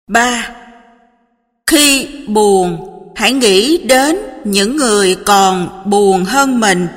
3. Khi buồn, hãy nghĩ đến những người còn buồn hơn mình.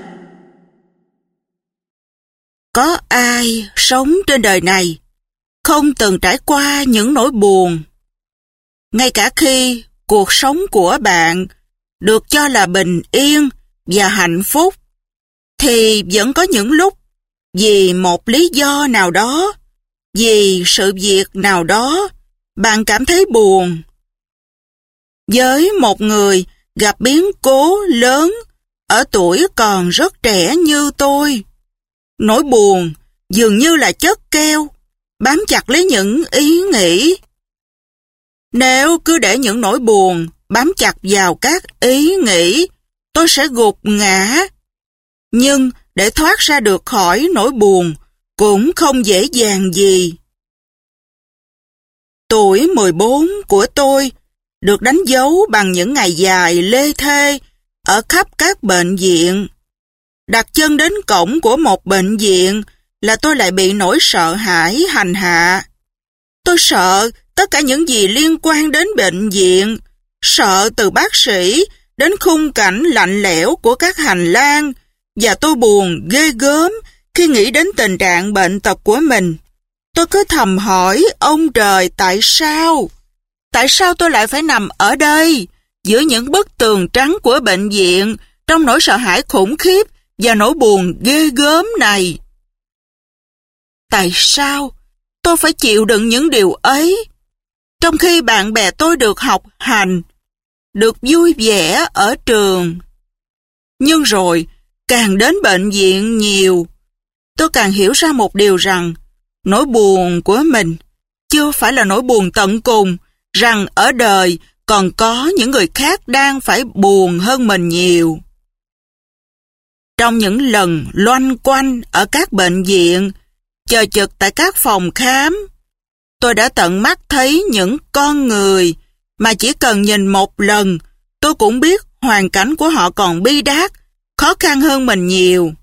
Có ai sống trên đời này không từng trải qua những nỗi buồn? Ngay cả khi cuộc sống của bạn được cho là bình yên và hạnh phúc, thì vẫn có những lúc vì một lý do nào đó, vì sự việc nào đó, bạn cảm thấy buồn. Với một người gặp biến cố lớn ở tuổi còn rất trẻ như tôi, nỗi buồn dường như là chất keo bám chặt lấy những ý nghĩ. Nếu cứ để những nỗi buồn bám chặt vào các ý nghĩ, tôi sẽ gục ngã. Nhưng để thoát ra được khỏi nỗi buồn cũng không dễ dàng gì. Tuổi 14 của tôi được đánh dấu bằng những ngày dài lê thê ở khắp các bệnh viện. Đặt chân đến cổng của một bệnh viện là tôi lại bị nỗi sợ hãi hành hạ. Tôi sợ tất cả những gì liên quan đến bệnh viện, sợ từ bác sĩ đến khung cảnh lạnh lẽo của các hành lang, và tôi buồn ghê gớm khi nghĩ đến tình trạng bệnh tật của mình. Tôi cứ thầm hỏi ông trời tại sao? Tại sao tôi lại phải nằm ở đây, giữa những bức tường trắng của bệnh viện, trong nỗi sợ hãi khủng khiếp và nỗi buồn ghê gớm này? Tại sao tôi phải chịu đựng những điều ấy, trong khi bạn bè tôi được học hành, được vui vẻ ở trường? Nhưng rồi, càng đến bệnh viện nhiều, tôi càng hiểu ra một điều rằng nỗi buồn của mình chưa phải là nỗi buồn tận cùng, rằng ở đời còn có những người khác đang phải buồn hơn mình nhiều. Trong những lần loanh quanh ở các bệnh viện, chờ trực tại các phòng khám, tôi đã tận mắt thấy những con người mà chỉ cần nhìn một lần, tôi cũng biết hoàn cảnh của họ còn bi đát, khó khăn hơn mình nhiều.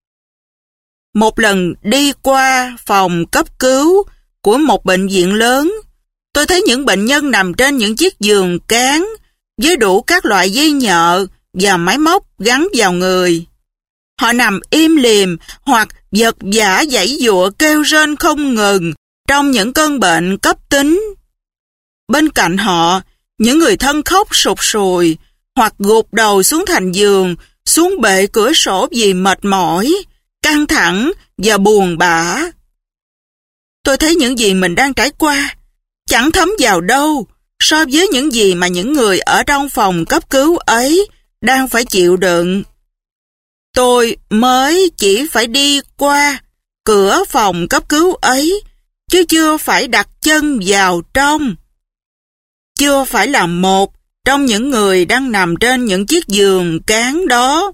Một lần đi qua phòng cấp cứu của một bệnh viện lớn, tôi thấy những bệnh nhân nằm trên những chiếc giường cáng với đủ các loại dây nhợ và máy móc gắn vào người. Họ nằm im lìm hoặc vật vã giãy giụa kêu rên không ngừng trong những cơn bệnh cấp tính. Bên cạnh họ, những người thân khóc sụt sùi hoặc gục đầu xuống thành giường, xuống bệ cửa sổ vì mệt mỏi, căng thẳng và buồn bã. Tôi thấy những gì mình đang trải qua chẳng thấm vào đâu so với những gì mà những người ở trong phòng cấp cứu ấy đang phải chịu đựng. Tôi mới chỉ phải đi qua cửa phòng cấp cứu ấy, chứ chưa phải đặt chân vào trong. Chưa phải là một trong những người đang nằm trên những chiếc giường cáng đó.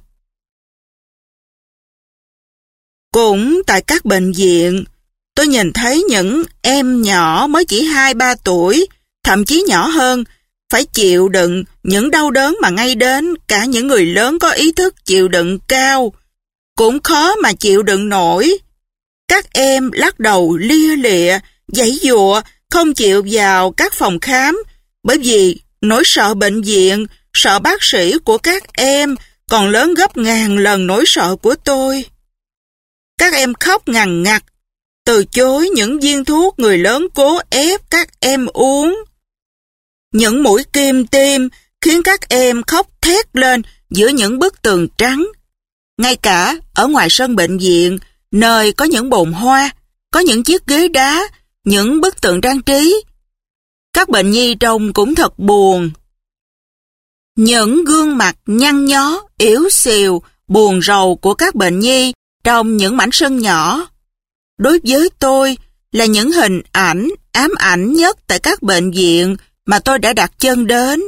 Cũng tại các bệnh viện, tôi nhìn thấy những em nhỏ mới chỉ 2-3 tuổi, thậm chí nhỏ hơn, phải chịu đựng những đau đớn mà ngay đến cả những người lớn có ý thức chịu đựng cao cũng khó mà chịu đựng nổi. Các em lắc đầu lia lịa, giãy giụa, không chịu vào các phòng khám, bởi vì nỗi sợ bệnh viện, sợ bác sĩ của các em còn lớn gấp ngàn lần nỗi sợ của tôi. Các em khóc ngằn ngặt, từ chối những viên thuốc người lớn cố ép các em uống. Những mũi kim tiêm khiến các em khóc thét lên giữa những bức tường trắng. Ngay cả ở ngoài sân bệnh viện, nơi có những bồn hoa, có những chiếc ghế đá, những bức tượng trang trí, các bệnh nhi trông cũng thật buồn. Những gương mặt nhăn nhó, yếu xìu, buồn rầu của các bệnh nhi trong những mảnh sân nhỏ, đối với tôi là những hình ảnh ám ảnh nhất tại các bệnh viện mà tôi đã đặt chân đến.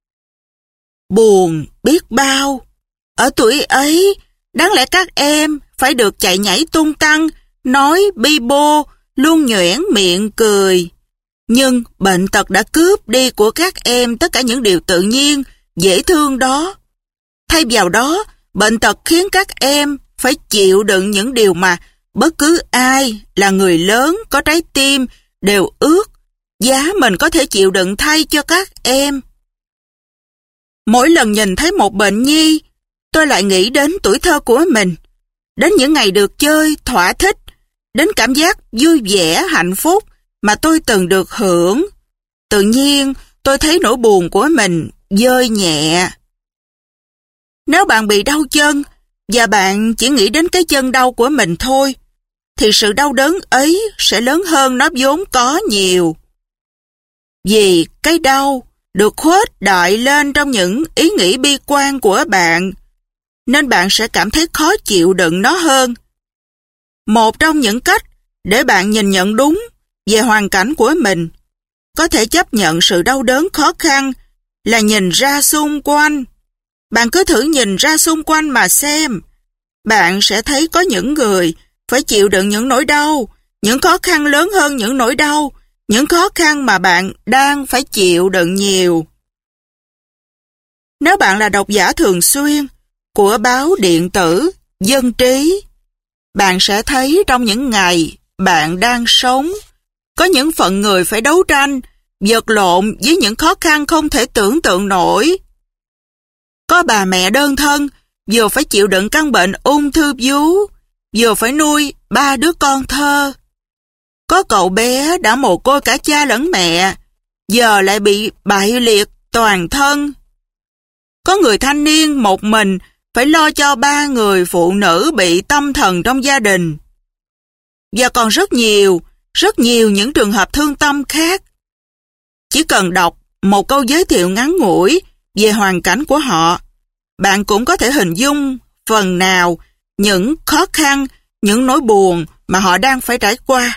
Buồn biết bao. Ở tuổi ấy, đáng lẽ các em phải được chạy nhảy tung tăng, nói bi bô, luôn nhoẻn miệng cười. Nhưng bệnh tật đã cướp đi của các em tất cả những điều tự nhiên, dễ thương đó. Thay vào đó, bệnh tật khiến các em phải chịu đựng những điều mà bất cứ ai là người lớn có trái tim đều ước giá mình có thể chịu đựng thay cho các em. Mỗi lần nhìn thấy một bệnh nhi, tôi lại nghĩ đến tuổi thơ của mình, đến những ngày được chơi, thỏa thích, đến cảm giác vui vẻ, hạnh phúc mà tôi từng được hưởng. Tự nhiên, tôi thấy nỗi buồn của mình vơi nhẹ. Nếu bạn bị đau chân, và bạn chỉ nghĩ đến cái chân đau của mình thôi, thì sự đau đớn ấy sẽ lớn hơn nó vốn có nhiều. Vì cái đau được khuếch đại lên trong những ý nghĩ bi quan của bạn, nên bạn sẽ cảm thấy khó chịu đựng nó hơn. Một trong những cách để bạn nhìn nhận đúng về hoàn cảnh của mình, có thể chấp nhận sự đau đớn khó khăn, là nhìn ra xung quanh. Bạn cứ thử nhìn ra xung quanh mà xem. Bạn sẽ thấy có những người phải chịu đựng những nỗi đau, những khó khăn lớn hơn những nỗi đau, những khó khăn mà bạn đang phải chịu đựng nhiều. Nếu bạn là độc giả thường xuyên của báo điện tử Dân Trí, bạn sẽ thấy trong những ngày bạn đang sống, có những phận người phải đấu tranh, vật lộn với những khó khăn không thể tưởng tượng nổi. Có bà mẹ đơn thân, vừa phải chịu đựng căn bệnh ung thư vú, vừa phải nuôi 3 đứa con thơ. Có cậu bé đã mồ côi cả cha lẫn mẹ, giờ lại bị bại liệt toàn thân. Có người thanh niên một mình phải lo cho 3 người phụ nữ bị tâm thần trong gia đình. Và còn rất nhiều những trường hợp thương tâm khác. Chỉ cần đọc một câu giới thiệu ngắn ngủi về hoàn cảnh của họ, bạn cũng có thể hình dung phần nào những khó khăn, những nỗi buồn mà họ đang phải trải qua.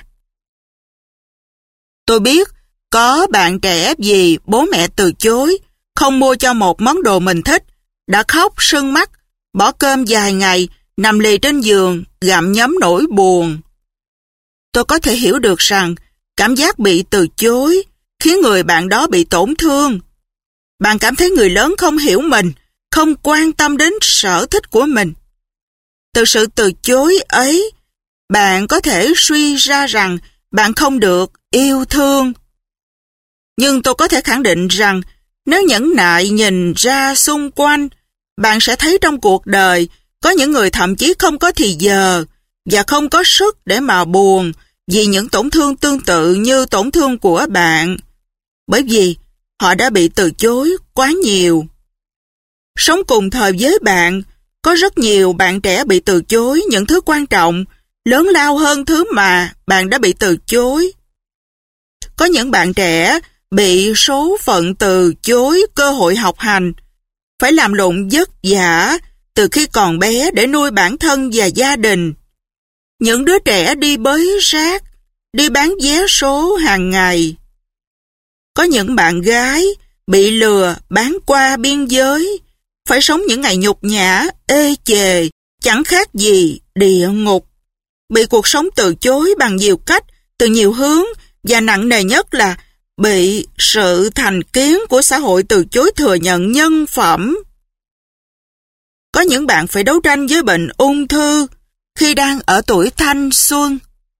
Tôi biết có bạn trẻ vì bố mẹ từ chối, không mua cho một món đồ mình thích, đã khóc sưng mắt, bỏ cơm vài ngày, nằm lì trên giường, gặm nhấm nỗi buồn. Tôi có thể hiểu được rằng cảm giác bị từ chối khiến người bạn đó bị tổn thương. Bạn cảm thấy người lớn không hiểu mình, không quan tâm đến sở thích của mình. Từ sự từ chối ấy, bạn có thể suy ra rằng bạn không được yêu thương. Nhưng tôi có thể khẳng định rằng nếu nhẫn nại nhìn ra xung quanh, bạn sẽ thấy trong cuộc đời có những người thậm chí không có thì giờ và không có sức để mà buồn vì những tổn thương tương tự như tổn thương của bạn, bởi vì họ đã bị từ chối quá nhiều. Sống cùng thời với bạn, có rất nhiều bạn trẻ bị từ chối những thứ quan trọng, lớn lao hơn thứ mà bạn đã bị từ chối. Có những bạn trẻ bị số phận từ chối cơ hội học hành, phải làm lụng vất vả từ khi còn bé để nuôi bản thân và gia đình. Những đứa trẻ đi bới rác, đi bán vé số hàng ngày. Có những bạn gái bị lừa bán qua biên giới, phải sống những ngày nhục nhã, ê chề, chẳng khác gì địa ngục. Bị cuộc sống từ chối bằng nhiều cách, từ nhiều hướng, và nặng nề nhất là bị sự thành kiến của xã hội từ chối thừa nhận nhân phẩm. Có những bạn phải đấu tranh với bệnh ung thư khi đang ở tuổi thanh xuân.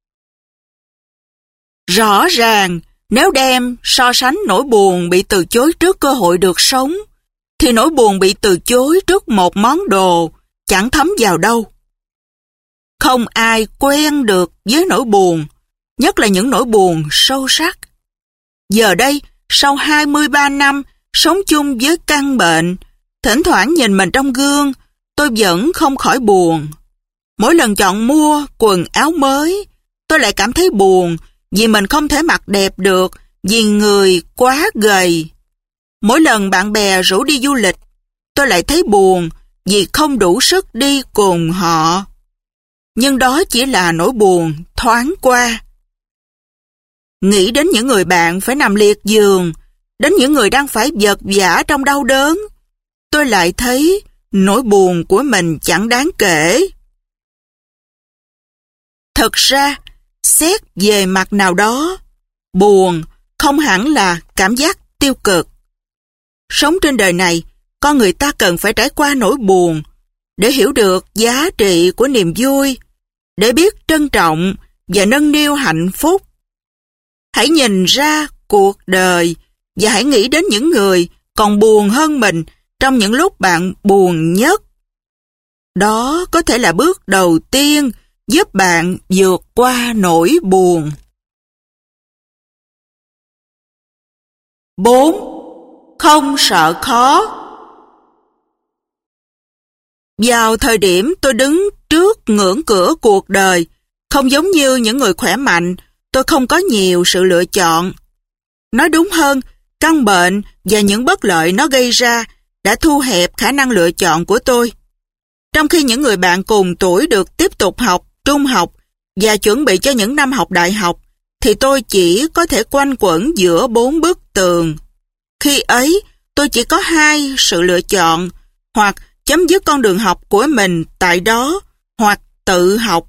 Rõ ràng, nếu đem so sánh nỗi buồn bị từ chối trước cơ hội được sống, thì nỗi buồn bị từ chối trước một món đồ chẳng thấm vào đâu. Không ai quen được với nỗi buồn, nhất là những nỗi buồn sâu sắc. Giờ đây, sau 23 năm sống chung với căn bệnh, thỉnh thoảng nhìn mình trong gương, tôi vẫn không khỏi buồn. Mỗi lần chọn mua quần áo mới, tôi lại cảm thấy buồn vì mình không thể mặc đẹp được vì người quá gầy. Mỗi lần bạn bè rủ đi du lịch, tôi lại thấy buồn vì không đủ sức đi cùng họ. Nhưng đó chỉ là nỗi buồn thoáng qua. Nghĩ đến những người bạn phải nằm liệt giường, đến những người đang phải vật vã trong đau đớn, tôi lại thấy nỗi buồn của mình chẳng đáng kể. Thật ra, xét về mặt nào đó, buồn không hẳn là cảm giác tiêu cực. Sống trên đời này, con người ta cần phải trải qua nỗi buồn để hiểu được giá trị của niềm vui, để biết trân trọng và nâng niu hạnh phúc. Hãy nhìn ra cuộc đời và hãy nghĩ đến những người còn buồn hơn mình trong những lúc bạn buồn nhất. Đó có thể là bước đầu tiên giúp bạn vượt qua nỗi buồn. 4. Không sợ khó. Vào thời điểm tôi đứng trước ngưỡng cửa cuộc đời, không giống như những người khỏe mạnh, tôi không có nhiều sự lựa chọn. Nói đúng hơn, căn bệnh và những bất lợi nó gây ra đã thu hẹp khả năng lựa chọn của tôi. Trong khi những người bạn cùng tuổi được tiếp tục học, trung học và chuẩn bị cho những năm học đại học, thì tôi chỉ có thể quanh quẩn giữa 4 bức tường. Khi ấy, tôi chỉ có 2 sự lựa chọn, hoặc chấm dứt con đường học của mình tại đó, hoặc tự học.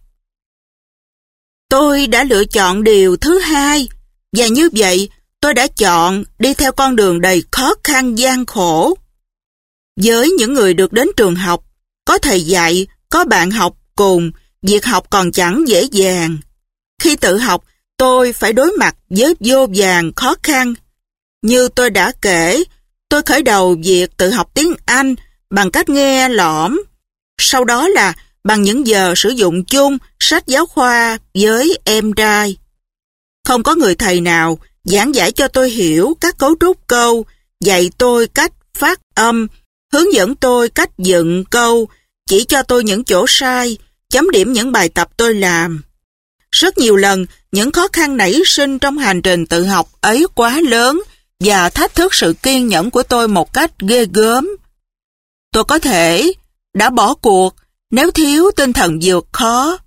Tôi đã lựa chọn điều thứ 2, và như vậy tôi đã chọn đi theo con đường đầy khó khăn gian khổ. Với những người được đến trường học, có thầy dạy, có bạn học cùng, việc học còn chẳng dễ dàng. Khi tự học, tôi phải đối mặt với vô vàn khó khăn. Như tôi đã kể, tôi khởi đầu việc tự học tiếng Anh bằng cách nghe lỏm. Sau đó là bằng những giờ sử dụng chung sách giáo khoa với em trai. Không có người thầy nào giảng giải cho tôi hiểu các cấu trúc câu, dạy tôi cách phát âm, hướng dẫn tôi cách dựng câu, chỉ cho tôi những chỗ sai, chấm điểm những bài tập tôi làm. Rất nhiều lần, những khó khăn nảy sinh trong hành trình tự học ấy quá lớn và thách thức sự kiên nhẫn của tôi một cách ghê gớm. Tôi có thể đã bỏ cuộc nếu thiếu tinh thần vượt khó.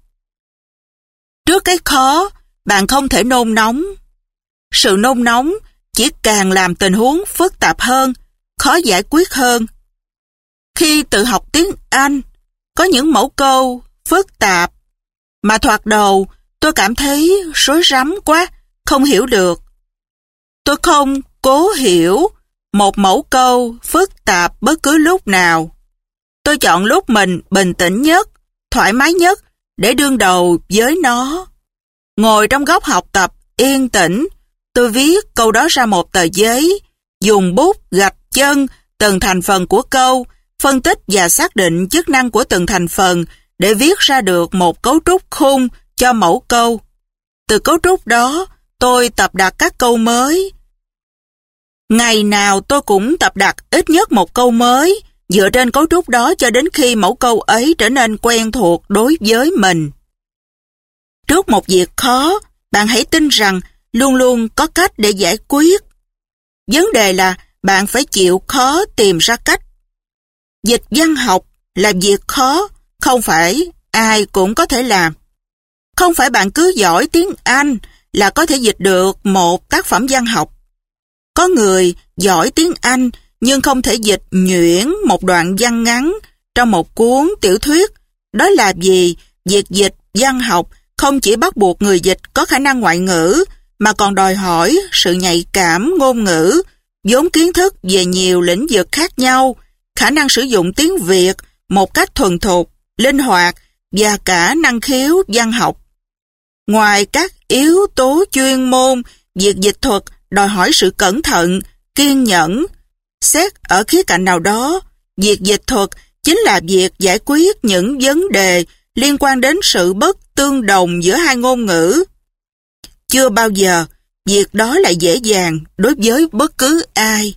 Trước cái khó, bạn không thể nôn nóng. Sự nôn nóng chỉ càng làm tình huống phức tạp hơn, khó giải quyết hơn. Khi tự học tiếng Anh, có những mẫu câu phức tạp mà thoạt đầu tôi cảm thấy rối rắm quá, không hiểu được. Tôi không cố hiểu một mẫu câu phức tạp bất cứ lúc nào. Tôi chọn lúc mình bình tĩnh nhất, thoải mái nhất để đương đầu với nó. Ngồi trong góc học tập yên tĩnh, tôi viết câu đó ra một tờ giấy, dùng bút gạch chân từng thành phần của câu, phân tích và xác định chức năng của từng thành phần để viết ra được một cấu trúc khung cho mẫu câu. Từ cấu trúc đó, tôi tập đặt các câu mới. Ngày nào tôi cũng tập đặt ít nhất một câu mới, dựa trên cấu trúc đó cho đến khi mẫu câu ấy trở nên quen thuộc đối với mình. Trước một việc khó, bạn hãy tin rằng luôn luôn có cách để giải quyết. Vấn đề là bạn phải chịu khó tìm ra cách. Dịch văn học là việc khó, không phải ai cũng có thể làm. Không phải bạn cứ giỏi tiếng Anh là có thể dịch được một tác phẩm văn học. Có người giỏi tiếng Anh nhưng không thể dịch nhuyễn một đoạn văn ngắn trong một cuốn tiểu thuyết. Đó là vì việc dịch văn học không chỉ bắt buộc người dịch có khả năng ngoại ngữ mà còn đòi hỏi sự nhạy cảm ngôn ngữ, vốn kiến thức về nhiều lĩnh vực khác nhau, khả năng sử dụng tiếng Việt một cách thuần thục, linh hoạt và cả năng khiếu văn học. Ngoài các yếu tố chuyên môn, việc dịch thuật đòi hỏi sự cẩn thận, kiên nhẫn. Xét ở khía cạnh nào đó, việc dịch thuật chính là việc giải quyết những vấn đề liên quan đến sự bất tương đồng giữa hai ngôn ngữ. Chưa bao giờ việc đó lại dễ dàng đối với bất cứ ai.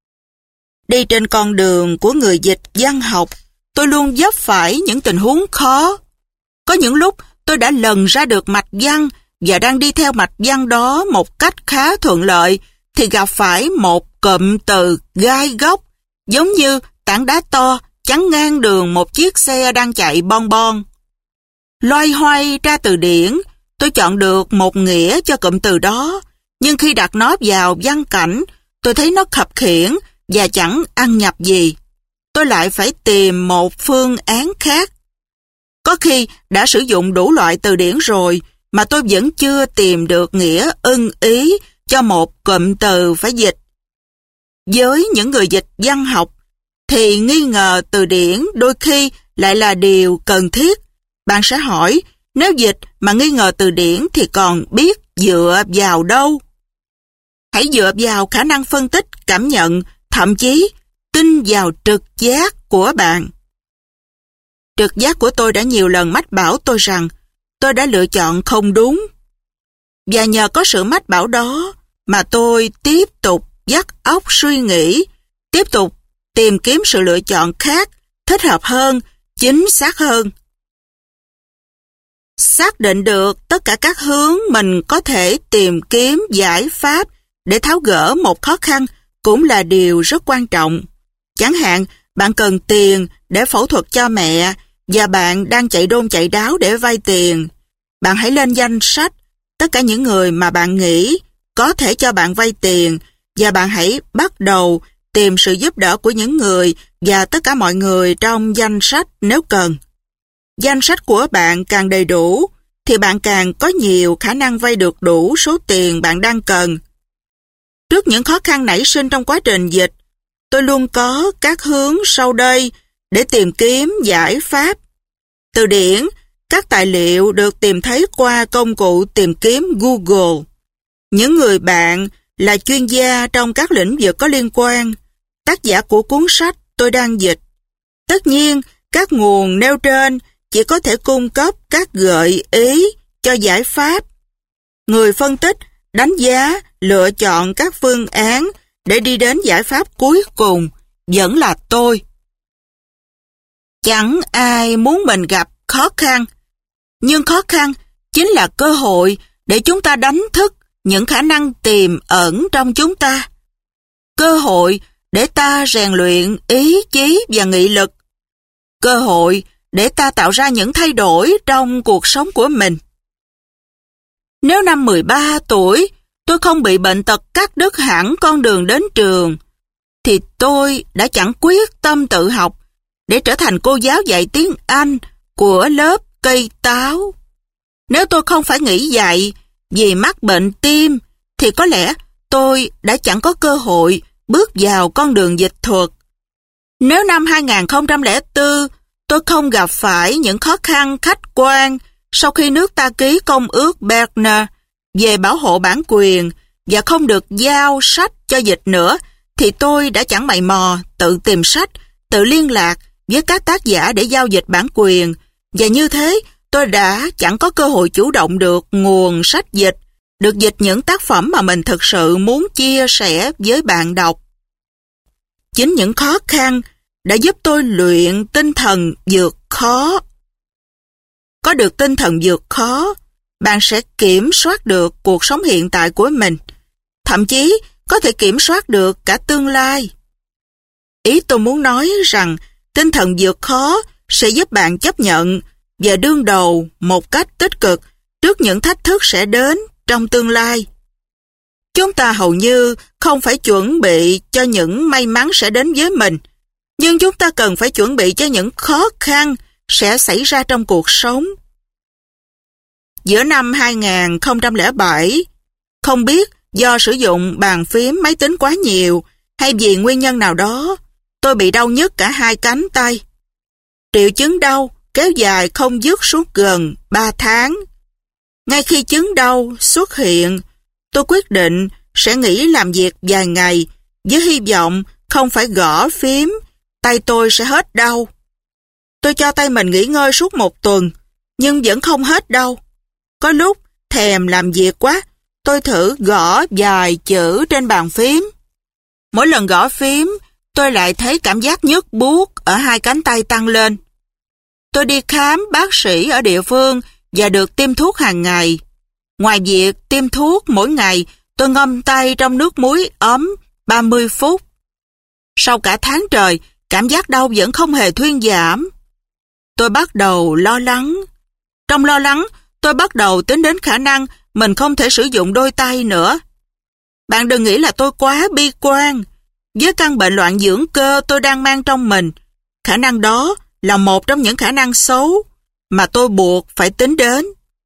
Đi trên con đường của người dịch văn học, tôi luôn vấp phải những tình huống khó. Có những lúc tôi đã lần ra được mạch văn và đang đi theo mạch văn đó một cách khá thuận lợi thì gặp phải một cụm từ gai góc, giống như tảng đá to chắn ngang đường một chiếc xe đang chạy bon bon. Loay hoay ra từ điển, tôi chọn được một nghĩa cho cụm từ đó, nhưng khi đặt nó vào văn cảnh, tôi thấy nó khập khiễng và chẳng ăn nhập gì. Tôi lại phải tìm một phương án khác. Có khi đã sử dụng đủ loại từ điển rồi mà tôi vẫn chưa tìm được nghĩa ưng ý cho một cụm từ phải dịch. Với những người dịch văn học thì nghi ngờ từ điển đôi khi lại là điều cần thiết. Bạn sẽ hỏi, nếu dịch mà nghi ngờ từ điển thì còn biết dựa vào đâu? Hãy dựa vào khả năng phân tích, cảm nhận, thậm chí tin vào trực giác của bạn. Trực giác của tôi đã nhiều lần mách bảo tôi rằng tôi đã lựa chọn không đúng. Và nhờ có sự mách bảo đó mà tôi tiếp tục vắt óc suy nghĩ, tiếp tục tìm kiếm sự lựa chọn khác, thích hợp hơn, chính xác hơn. Xác định được tất cả các hướng mình có thể tìm kiếm giải pháp để tháo gỡ một khó khăn cũng là điều rất quan trọng. Chẳng hạn, bạn cần tiền để phẫu thuật cho mẹ và bạn đang chạy đôn chạy đáo để vay tiền. Bạn hãy lên danh sách tất cả những người mà bạn nghĩ có thể cho bạn vay tiền và bạn hãy bắt đầu tìm sự giúp đỡ của những người và tất cả mọi người trong danh sách nếu cần. Danh sách của bạn càng đầy đủ thì bạn càng có nhiều khả năng vay được đủ số tiền bạn đang cần. Trước những khó khăn nảy sinh trong quá trình dịch, tôi luôn có các hướng sau đây để tìm kiếm giải pháp. Từ điển, các tài liệu được tìm thấy qua công cụ tìm kiếm Google. Những người bạn là chuyên gia trong các lĩnh vực có liên quan, tác giả của cuốn sách tôi đang dịch. Tất nhiên, các nguồn nêu trên chỉ có thể cung cấp các gợi ý cho giải pháp. Người phân tích, đánh giá, lựa chọn các phương án để đi đến giải pháp cuối cùng vẫn là tôi. Chẳng ai muốn mình gặp khó khăn, nhưng khó khăn chính là cơ hội để chúng ta đánh thức những khả năng tiềm ẩn trong chúng ta. Cơ hội để ta rèn luyện ý chí và nghị lực. Cơ hội để ta tạo ra những thay đổi trong cuộc sống của mình. Nếu năm 13 tuổi, tôi không bị bệnh tật cắt đứt hẳn con đường đến trường, thì tôi đã chẳng quyết tâm tự học để trở thành cô giáo dạy tiếng Anh của lớp cây táo. Nếu tôi không phải nghỉ dạy vì mắc bệnh tim, thì có lẽ tôi đã chẳng có cơ hội bước vào con đường dịch thuật. Nếu năm 2004, tôi không gặp phải những khó khăn khách quan sau khi nước ta ký Công ước Berna về bảo hộ bản quyền và không được giao sách cho dịch nữa, thì tôi đã chẳng mày mò tự tìm sách, tự liên lạc với các tác giả để giao dịch bản quyền, và như thế tôi đã chẳng có cơ hội chủ động được nguồn sách dịch, được dịch những tác phẩm mà mình thực sự muốn chia sẻ với bạn đọc. Chính những khó khăn đã giúp tôi luyện tinh thần vượt khó. Có được tinh thần vượt khó, bạn sẽ kiểm soát được cuộc sống hiện tại của mình, thậm chí có thể kiểm soát được cả tương lai. Ý tôi muốn nói rằng tinh thần vượt khó sẽ giúp bạn chấp nhận và đương đầu một cách tích cực trước những thách thức sẽ đến trong tương lai. Chúng ta hầu như không phải chuẩn bị cho những may mắn sẽ đến với mình, nhưng chúng ta cần phải chuẩn bị cho những khó khăn sẽ xảy ra trong cuộc sống. Giữa năm 2007, không biết do sử dụng bàn phím máy tính quá nhiều hay vì nguyên nhân nào đó, tôi bị đau nhức cả hai cánh tay. Triệu chứng đau kéo dài không dứt suốt gần 3 tháng. Ngay khi chứng đau xuất hiện, tôi quyết định sẽ nghỉ làm việc vài ngày với hy vọng không phải gõ phím, tay tôi sẽ hết đau. Tôi cho tay mình nghỉ ngơi suốt 1 tuần, nhưng vẫn không hết đau. Có lúc thèm làm việc quá, tôi thử gõ vài chữ trên bàn phím. Mỗi lần gõ phím, tôi lại thấy cảm giác nhức buốt ở hai cánh tay tăng lên. Tôi đi khám bác sĩ ở địa phương và được tiêm thuốc hàng ngày. Ngoài việc tiêm thuốc mỗi ngày, tôi ngâm tay trong nước muối ấm 30 phút. Sau cả tháng trời, cảm giác đau vẫn không hề thuyên giảm. Tôi bắt đầu lo lắng. Trong lo lắng, tôi bắt đầu tính đến khả năng mình không thể sử dụng đôi tay nữa. Bạn đừng nghĩ là tôi quá bi quan. Với căn bệnh loạn dưỡng cơ tôi đang mang trong mình, khả năng đó là một trong những khả năng xấu mà tôi buộc phải tính đến.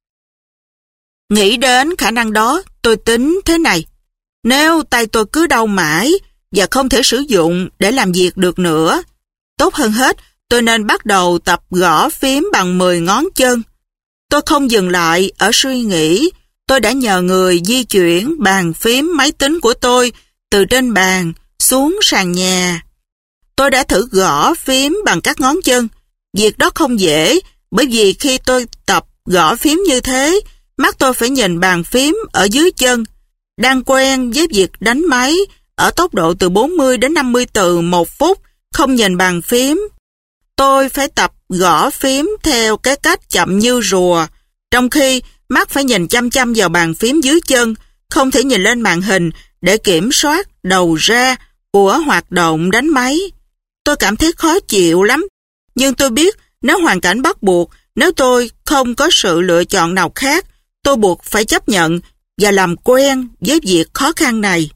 Nghĩ đến khả năng đó, tôi tính thế này. Nếu tay tôi cứ đau mãi và không thể sử dụng để làm việc được nữa, tốt hơn hết, tôi nên bắt đầu tập gõ phím bằng 10 ngón chân. Tôi không dừng lại ở suy nghĩ, Tôi đã nhờ người di chuyển bàn phím máy tính của tôi từ trên bàn xuống sàn nhà. Tôi đã thử gõ phím bằng các ngón chân. Việc đó không dễ, bởi vì khi tôi tập gõ phím như thế, mắt tôi phải nhìn bàn phím ở dưới chân. Đang quen với việc đánh máy ở tốc độ từ 40 đến 50 từ một phút, không nhìn bàn phím. Tôi phải tập gõ phím theo cái cách chậm như rùa, trong khi mắt phải nhìn chăm chăm vào bàn phím dưới chân, không thể nhìn lên màn hình để kiểm soát đầu ra của hoạt động đánh máy. Tôi cảm thấy khó chịu lắm, nhưng tôi biết nếu hoàn cảnh bắt buộc, nếu tôi không có sự lựa chọn nào khác, tôi buộc phải chấp nhận và làm quen với việc khó khăn này.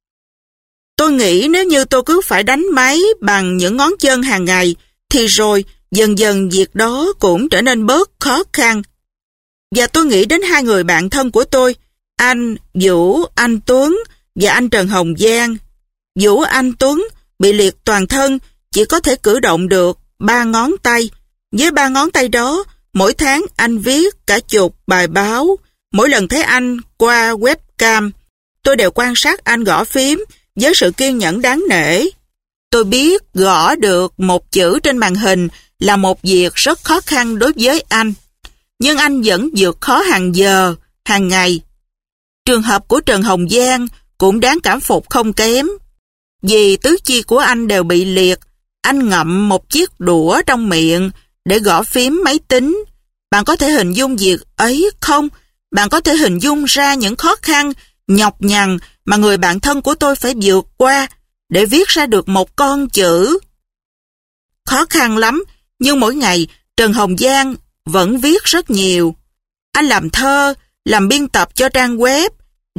Tôi nghĩ nếu như tôi cứ phải đánh máy bằng những ngón chân hàng ngày, thì rồi dần dần việc đó cũng trở nên bớt khó khăn. Và tôi nghĩ đến hai người bạn thân của tôi, anh Vũ Anh Tuấn và anh Trần Hồng Giang. Vũ Anh Tuấn bị liệt toàn thân, chỉ có thể cử động được 3 ngón tay. Với 3 ngón tay đó, mỗi tháng anh viết cả chục bài báo. Mỗi lần thấy anh qua webcam, tôi đều quan sát anh gõ phím với sự kiên nhẫn đáng nể. Tôi biết gõ được một chữ trên màn hình là một việc rất khó khăn đối với anh. Nhưng anh vẫn vượt khó hàng giờ, hàng ngày. Trường hợp của Trần Hồng Giang cũng đáng cảm phục không kém. Vì tứ chi của anh đều bị liệt, anh ngậm một chiếc đũa trong miệng để gõ phím máy tính. Bạn có thể hình dung việc ấy không? Bạn có thể hình dung ra những khó khăn, nhọc nhằn mà người bạn thân của tôi phải vượt qua để viết ra được một con chữ. Khó khăn lắm, nhưng mỗi ngày Trần Hồng Giang vẫn viết rất nhiều. Anh làm thơ, làm biên tập cho trang web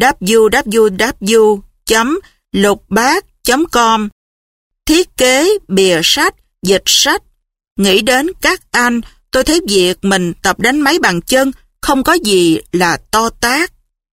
www.lục-bát.com, thiết kế bìa sách, dịch sách. Nghĩ đến các anh, tôi thấy việc mình tập đánh máy bằng chân không có gì là to tát.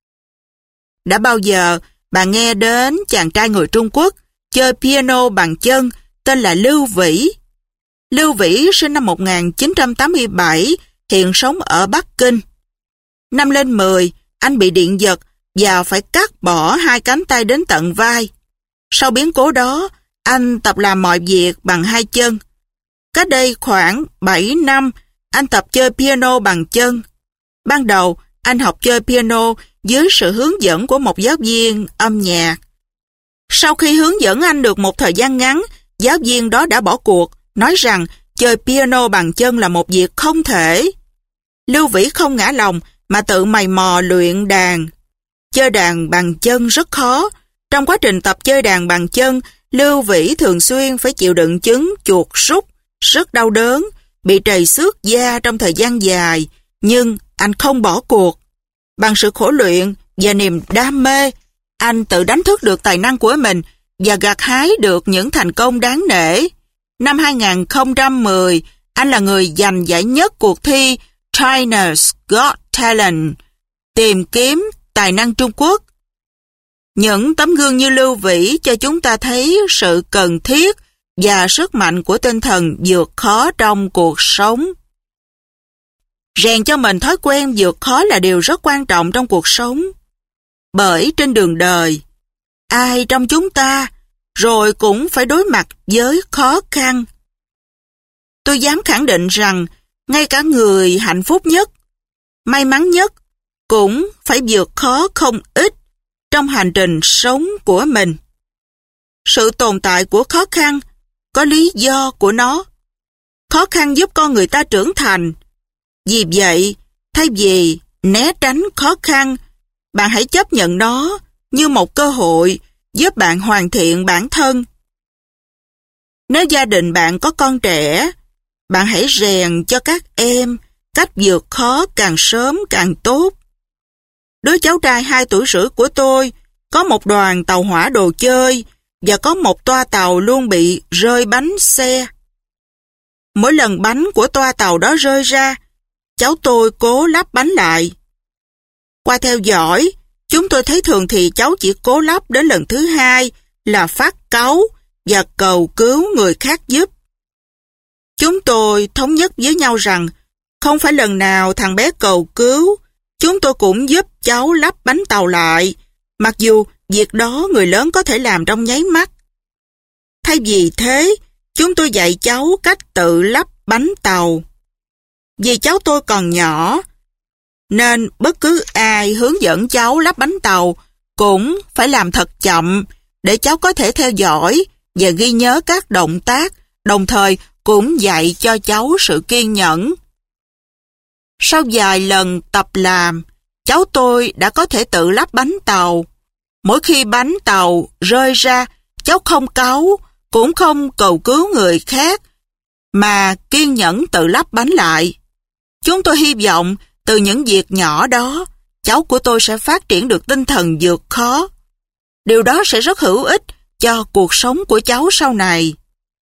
Đã bao giờ bạn nghe đến chàng trai người Trung Quốc chơi piano bằng chân tên là Lưu Vĩ? Lưu Vĩ sinh năm 1987, hiện sống ở Bắc Kinh. Năm lên 10, anh bị điện giật và phải cắt bỏ 2 cánh tay đến tận vai. Sau biến cố đó, anh tập làm mọi việc bằng 2 chân. Cách đây khoảng 7 năm, anh tập chơi piano bằng chân. Ban đầu, anh học chơi piano dưới sự hướng dẫn của một giáo viên âm nhạc. Sau khi hướng dẫn anh được một thời gian ngắn, giáo viên đó đã bỏ cuộc, nói rằng chơi piano bằng chân là một việc không thể. Lưu Vĩ không ngã lòng mà tự mày mò luyện đàn. Chơi đàn bằng chân rất khó. Trong quá trình tập chơi đàn bằng chân, Lưu Vĩ thường xuyên phải chịu đựng chứng chuột rút, rất đau đớn, bị trầy xước da trong thời gian dài, nhưng anh không bỏ cuộc. Bằng sự khổ luyện và niềm đam mê, anh tự đánh thức được tài năng của mình và gặt hái được những thành công đáng nể. Năm 2010, anh là người giành giải nhất cuộc thi China's Got Talent, tìm kiếm tài năng Trung Quốc. Những tấm gương như Lưu Vĩ cho chúng ta thấy sự cần thiết và sức mạnh của tinh thần vượt khó trong cuộc sống. Rèn cho mình thói quen vượt khó là điều rất quan trọng trong cuộc sống. Bởi trên đường đời, ai trong chúng ta rồi cũng phải đối mặt với khó khăn. Tôi dám khẳng định rằng ngay cả người hạnh phúc nhất, may mắn nhất cũng phải vượt khó không ít trong hành trình sống của mình. Sự tồn tại của khó khăn có lý do của nó. Khó khăn giúp con người ta trưởng thành. Vì vậy, thay vì né tránh khó khăn, bạn hãy chấp nhận nó như một cơ hội giúp bạn hoàn thiện bản thân. Nếu gia đình bạn có con trẻ, bạn hãy rèn cho các em cách vượt khó càng sớm càng tốt. Đứa cháu trai 2 tuổi rưỡi của tôi có một đoàn tàu hỏa đồ chơi và có một toa tàu luôn bị rơi bánh xe. Mỗi lần bánh của toa tàu đó rơi ra, cháu tôi cố lắp bánh lại. Qua theo dõi, chúng tôi thấy thường thì cháu chỉ cố lắp đến lần thứ 2 là phát cáu và cầu cứu người khác giúp. Chúng tôi thống nhất với nhau rằng không phải lần nào thằng bé cầu cứu, chúng tôi cũng giúp cháu lắp bánh tàu lại, mặc dù việc đó người lớn có thể làm trong nháy mắt. Thay vì thế, chúng tôi dạy cháu cách tự lắp bánh tàu. Vì cháu tôi còn nhỏ, nên bất cứ ai hướng dẫn cháu lắp bánh tàu cũng phải làm thật chậm để cháu có thể theo dõi và ghi nhớ các động tác, đồng thời cũng dạy cho cháu sự kiên nhẫn. Sau vài lần tập làm, cháu tôi đã có thể tự lắp bánh tàu. Mỗi khi bánh tàu rơi ra, cháu không cáu, cũng không cầu cứu người khác, mà kiên nhẫn tự lắp bánh lại. Chúng tôi hy vọng từ những việc nhỏ đó, cháu của tôi sẽ phát triển được tinh thần vượt khó. Điều đó sẽ rất hữu ích cho cuộc sống của cháu sau này.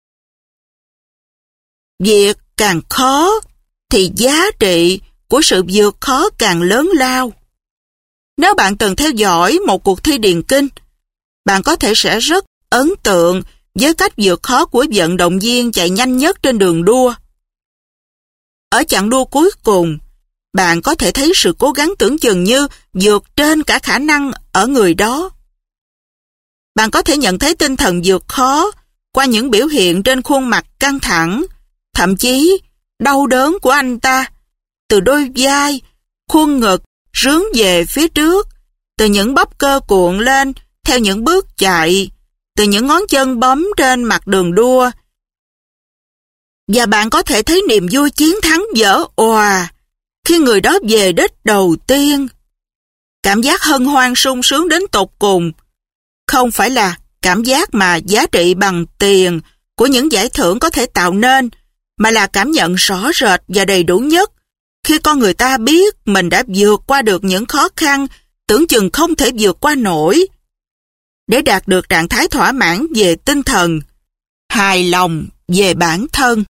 Việc càng khó thì giá trị của sự vượt khó càng lớn lao. Nếu bạn từng theo dõi một cuộc thi điền kinh, bạn có thể sẽ rất ấn tượng với cách vượt khó của vận động viên chạy nhanh nhất trên đường đua. Ở chặng đua cuối cùng, bạn có thể thấy sự cố gắng tưởng chừng như vượt trên cả khả năng ở người đó. Bạn có thể nhận thấy tinh thần vượt khó qua những biểu hiện trên khuôn mặt căng thẳng, thậm chí đau đớn của anh ta, từ đôi vai, khuôn ngực rướn về phía trước, từ những bắp cơ cuộn lên theo những bước chạy, từ những ngón chân bấm trên mặt đường đua. Và bạn có thể thấy niềm vui chiến thắng vỡ òa khi người đó về đích đầu tiên. Cảm giác hân hoan sung sướng đến tột cùng không phải là cảm giác mà giá trị bằng tiền của những giải thưởng có thể tạo nên, mà là cảm nhận rõ rệt và đầy đủ nhất khi con người ta biết mình đã vượt qua được những khó khăn tưởng chừng không thể vượt qua nổi. Để đạt được trạng thái thỏa mãn về tinh thần, hài lòng về bản thân.